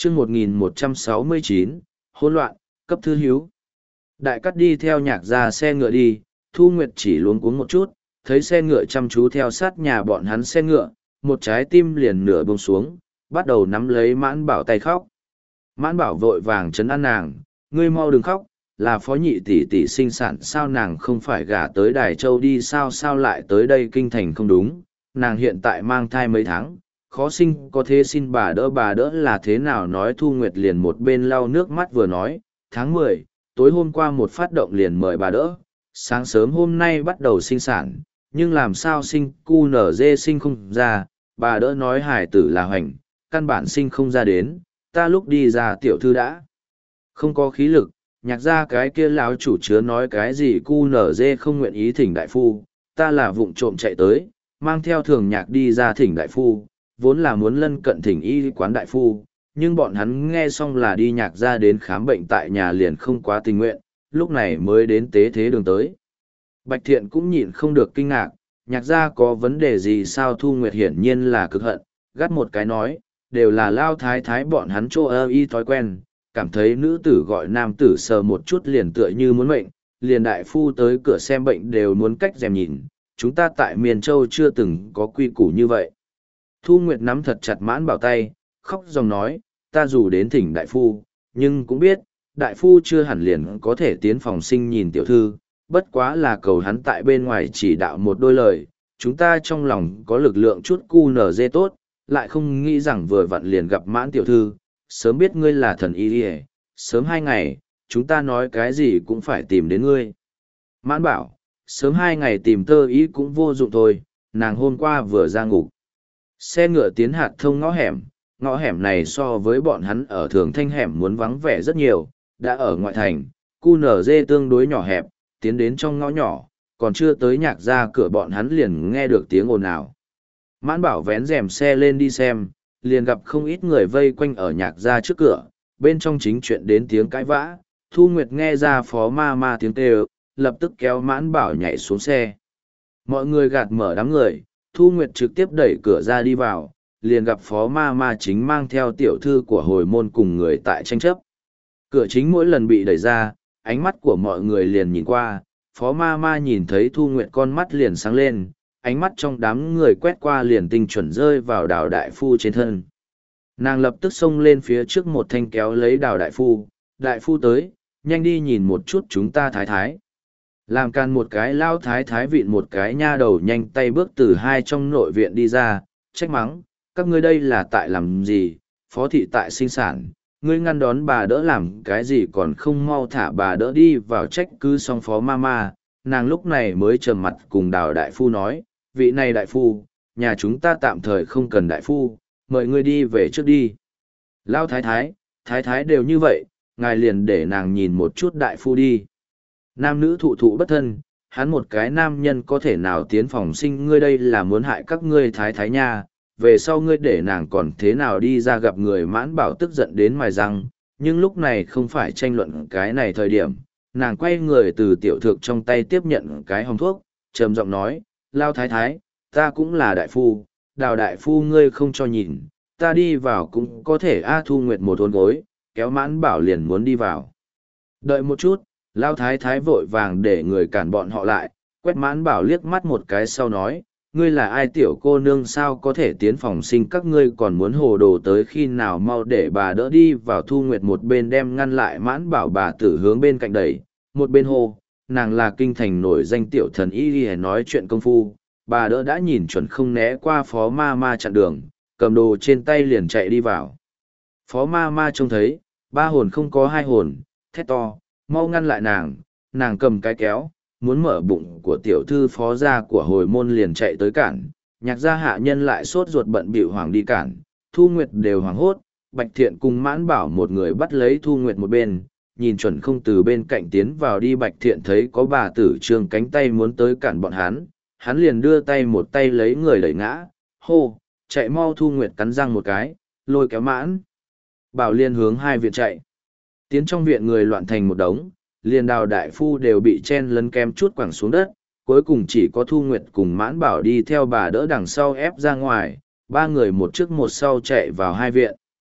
chương 1169, hỗn loạn, cấp thư hiếu. Đại cắt đi theo nhạc ra xe ngựa đi, Thu Nguyệt chỉ luống cuống một chút, thấy xe ngựa chăm chú theo sát nhà bọn hắn xe ngựa, một trái tim liền nửa buông xuống, bắt đầu nắm lấy Mãn Bảo tay khóc. Mãn Bảo vội vàng trấn an nàng, ngươi mau đừng khóc, là phó nhị tỷ tỷ sinh sản sao nàng không phải gả tới Đài Châu đi sao lại tới đây kinh thành không đúng, nàng hiện tại mang thai mấy tháng, khó sinh có thế xin bà đỡ là thế nào nói. Thu Nguyệt liền một bên lau nước mắt vừa nói, tháng 10, tối hôm qua một phát động liền mời bà đỡ, sáng sớm hôm nay bắt đầu sinh sản, nhưng làm sao sinh cu nở dê sinh không ra, bà đỡ nói hải tử là hoành, căn bản sinh không ra đến, ta lúc đi ra tiểu thư đã không có khí lực, nhạc ra cái kia lão chủ chứa nói cái gì cu nở dê không nguyện ý thỉnh đại phu, ta là vụng trộm chạy tới, mang theo thường nhạc đi ra thỉnh đại phu, vốn là muốn lân cận thỉnh y quán đại phu, nhưng bọn hắn nghe xong là đi nhạc ra đến khám bệnh tại nhà liền không quá tình nguyện, lúc này mới đến tế thế đường tới. Bạch Thiện cũng nhịn không được kinh ngạc, nhạc ra có vấn đề gì sao. Thu Nguyệt hiển nhiên là cực hận, gắt một cái nói, đều là lao thái thái bọn hắn chỗ ơ y thói quen, cảm thấy nữ tử gọi nam tử sờ một chút liền tựa như muốn mệnh, liền đại phu tới cửa xem bệnh đều muốn cách dèm nhìn, chúng ta tại miền châu chưa từng có quy củ như vậy. Thu Nguyệt nắm thật chặt Mãn Bảo tay, khóc dòng nói, ta dù đến thỉnh đại phu, nhưng cũng biết, đại phu chưa hẳn liền có thể tiến phòng sinh nhìn tiểu thư, bất quá là cầu hắn tại bên ngoài chỉ đạo một đôi lời, chúng ta trong lòng có lực lượng chút cu nở dê tốt, lại không nghĩ rằng vừa vặn liền gặp Mãn tiểu thư, sớm biết ngươi là thần y đi, sớm 2 ngày, chúng ta nói cái gì cũng phải tìm đến ngươi. Mãn bảo, sớm 2 ngày tìm tơ ý cũng vô dụng thôi, nàng hôm qua vừa ra ngục. Xe ngựa tiến hạt thông ngõ hẻm này so với bọn hắn ở thường thanh hẻm muốn vắng vẻ rất nhiều, đã ở ngoại thành, cu nở dê tương đối nhỏ hẹp, tiến đến trong ngõ nhỏ, còn chưa tới nhạc ra cửa bọn hắn liền nghe được tiếng ồn ào. Mãn bảo vén rèm xe lên đi xem, liền gặp không ít người vây quanh ở nhạc ra trước cửa, bên trong chính chuyện đến tiếng cãi vã. Thu Nguyệt nghe ra phó ma tiếng kêu, lập tức kéo Mãn bảo nhảy xuống xe. Mọi người gạt mở đám người, Thu Nguyệt trực tiếp đẩy cửa ra đi vào, liền gặp phó ma chính mang theo tiểu thư của hồi môn cùng người tại tranh chấp. Cửa chính mỗi lần bị đẩy ra, ánh mắt của mọi người liền nhìn qua, phó ma nhìn thấy Thu Nguyệt con mắt liền sáng lên, ánh mắt trong đám người quét qua liền tinh chuẩn rơi vào Đào đại phu trên thân. Nàng lập tức xông lên phía trước một thanh kéo lấy Đào đại phu tới, nhanh đi nhìn một chút chúng ta thái thái. Làm càn một cái lao thái thái vịn một cái nha đầu nhanh tay bước từ hai trong nội viện đi ra, trách mắng, các ngươi đây là tại làm gì, phó thị tại sinh sản, ngươi ngăn đón bà đỡ làm cái gì còn không mau thả bà đỡ đi vào. Trách cứ xong phó ma, nàng lúc này mới trầm mặt cùng Đào đại phu nói, vị này đại phu, nhà chúng ta tạm thời không cần đại phu, mời ngươi đi về trước đi. Lao thái thái đều như vậy, ngài liền để nàng nhìn một chút đại phu đi. Nam nữ thụ bất thân, hắn một cái nam nhân có thể nào tiến phòng sinh, ngươi đây là muốn hại các ngươi thái nha, về sau ngươi để nàng còn thế nào đi ra gặp người. Mãn bảo tức giận đến mài răng, nhưng lúc này không phải tranh luận cái này thời điểm, nàng quay người từ tiểu thược trong tay tiếp nhận cái hòm thuốc, trầm giọng nói, Lao thái, ta cũng là đại phu, Đào đại phu ngươi không cho nhìn, ta đi vào cũng có thể. Thu Nguyệt một hôn gối, kéo Mãn bảo liền muốn đi vào. Đợi một chút, Lao thái vội vàng để người cản bọn họ lại, quét Mãn bảo liếc mắt một cái sau nói, ngươi là ai tiểu cô nương sao có thể tiến phòng sinh, các ngươi còn muốn hồ đồ tới khi nào, mau để bà đỡ đi vào. Thu Nguyệt một bên đem ngăn lại Mãn bảo bà tử hướng bên cạnh đẩy, một bên hô, nàng là kinh thành nổi danh tiểu thần y nói chuyện công phu. Bà đỡ đã nhìn chuẩn không né qua phó ma chặn đường, cầm đồ trên tay liền chạy đi vào. Phó ma trông thấy, 3 hồn không có 2 hồn, thét to, mau ngăn lại nàng cầm cái kéo, muốn mở bụng của tiểu thư phó gia của hồi môn liền chạy tới cản. Nhạc gia hạ nhân lại sốt ruột bận bịu hoàng đi cản, Thu Nguyệt đều hoảng hốt. Bạch Thiện cùng Mãn bảo một người bắt lấy Thu Nguyệt một bên, nhìn chuẩn không từ bên cạnh tiến vào đi. Bạch Thiện thấy có bà tử trường cánh tay muốn tới cản bọn hắn liền đưa tay một tay lấy người đẩy ngã, hô, chạy mau. Thu Nguyệt cắn răng một cái, lôi kéo Mãn bảo liên hướng 2 viện chạy. Tiến trong viện người loạn thành một đống, liền Đào đại phu đều bị chen lấn kem chút quẳng xuống đất, cuối cùng chỉ có Thu Nguyệt cùng Mãn bảo đi theo bà đỡ đằng sau ép ra ngoài, 3 người một trước một sau chạy vào 2 viện.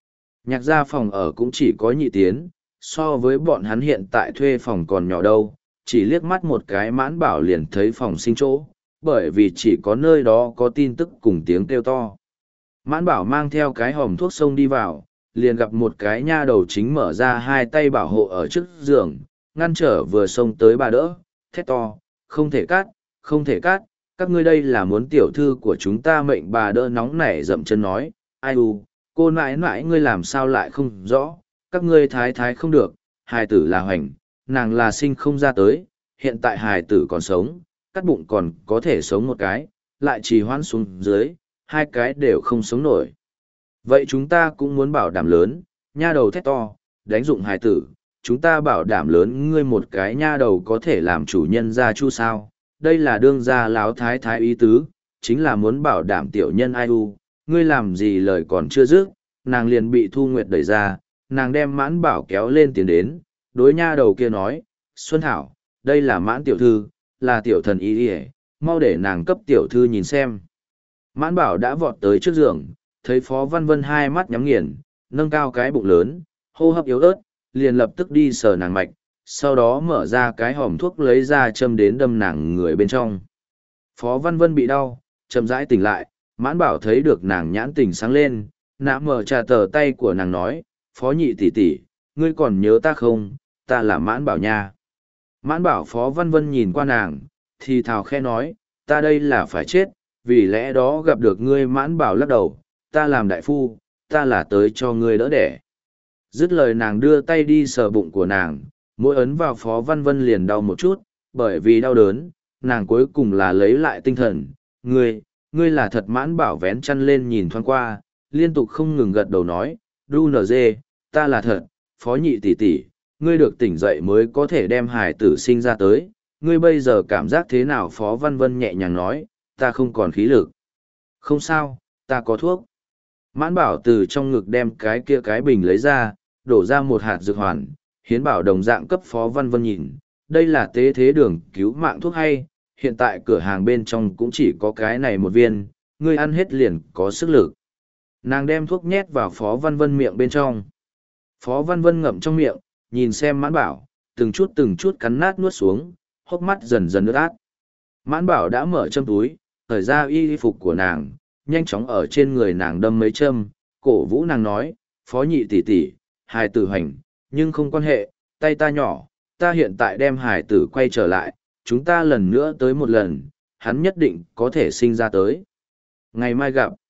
Nhạc gia phòng ở cũng chỉ có nhị tiến, so với bọn hắn hiện tại thuê phòng còn nhỏ đâu, chỉ liếc mắt một cái Mãn Bảo liền thấy phòng sinh chỗ, bởi vì chỉ có nơi đó có tin tức cùng tiếng kêu to. Mãn Bảo mang theo cái hòm thuốc sông đi vào, liền gặp một cái nha đầu chính mở ra hai tay bảo hộ ở trước giường, ngăn trở vừa xông tới bà đỡ, thét to, không thể cắt, không thể cắt, các ngươi đây là muốn tiểu thư của chúng ta. Mệnh bà đỡ nóng nảy dậm chân nói, ai u, cô nãi nãi ngươi làm sao lại không rõ, các ngươi thái thái không được, hài tử là hoành, nàng là sinh không ra tới, hiện tại hài tử còn sống, cắt bụng còn có thể sống một cái, lại trì hoãn xuống dưới, hai cái đều không sống nổi. Vậy chúng ta cũng muốn bảo đảm lớn, nha đầu thét to, đánh dụng hài tử, chúng ta bảo đảm lớn ngươi một cái nha đầu có thể làm chủ nhân gia chu sao, đây là đương gia láo thái thái ý tứ, chính là muốn bảo đảm tiểu nhân ai u, ngươi làm gì lời còn chưa dứt, nàng liền bị Thu Nguyệt đẩy ra, nàng đem Mãn Bảo kéo lên tiến đến, đối nha đầu kia nói, Xuân Thảo, đây là Mãn tiểu thư, là tiểu thần y đi, mau để nàng cấp tiểu thư nhìn xem. Mãn Bảo đã vọt tới trước giường, thấy Phó Văn Vân hai mắt nhắm nghiền, nâng cao cái bụng lớn, hô hấp yếu ớt, liền lập tức đi sờ nàng mạch, sau đó mở ra cái hòm thuốc lấy ra châm đến đâm nàng người bên trong. Phó Văn Vân bị đau, chậm rãi tỉnh lại, Mãn Bảo thấy được nàng nhãn tỉnh sáng lên, nã mở trà tờ tay của nàng nói, Phó nhị tỷ tỷ, ngươi còn nhớ ta không, ta là Mãn Bảo nha. Mãn Bảo Phó Văn Vân nhìn qua nàng, thì thào khe nói, ta đây là phải chết, vì lẽ đó gặp được ngươi. Mãn Bảo lắc đầu, ta làm đại phu, ta là tới cho ngươi đỡ đẻ. Dứt lời nàng đưa tay đi sờ bụng của nàng, mỗi ấn vào Phó Văn Vân liền đau một chút, bởi vì đau đớn, nàng cuối cùng là lấy lại tinh thần. Ngươi là thật. Mãn Bảo vén chăn lên nhìn thoáng qua, liên tục không ngừng gật đầu nói, đu nở dê, ta là thật, Phó nhị tỷ tỷ, ngươi được tỉnh dậy mới có thể đem hài tử sinh ra tới, ngươi bây giờ cảm giác thế nào? Phó Văn Vân nhẹ nhàng nói, ta không còn khí lực. Không sao, ta có thuốc. Mãn Bảo từ trong ngực đem cái kia cái bình lấy ra, đổ ra một hạt dược hoàn, hiến bảo đồng dạng cấp Phó Văn Vân nhìn, đây là tế thế đường cứu mạng thuốc hay, hiện tại cửa hàng bên trong cũng chỉ có cái này một viên, ngươi ăn hết liền có sức lực. Nàng đem thuốc nhét vào Phó Văn Vân miệng bên trong. Phó Văn Vân ngậm trong miệng, nhìn xem Mãn Bảo, từng chút cắn nát nuốt xuống, hốc mắt dần dần ướt át. Mãn Bảo đã mở châm túi, thời ra y phục của nàng, nhanh chóng ở trên người nàng đâm mấy châm, cổ vũ nàng nói, Phó nhị tỷ tỷ, hài tử hành, nhưng không quan hệ, tay ta nhỏ, ta hiện tại đem hài tử quay trở lại, chúng ta lần nữa tới một lần, hắn nhất định có thể sinh ra tới. Ngày mai gặp.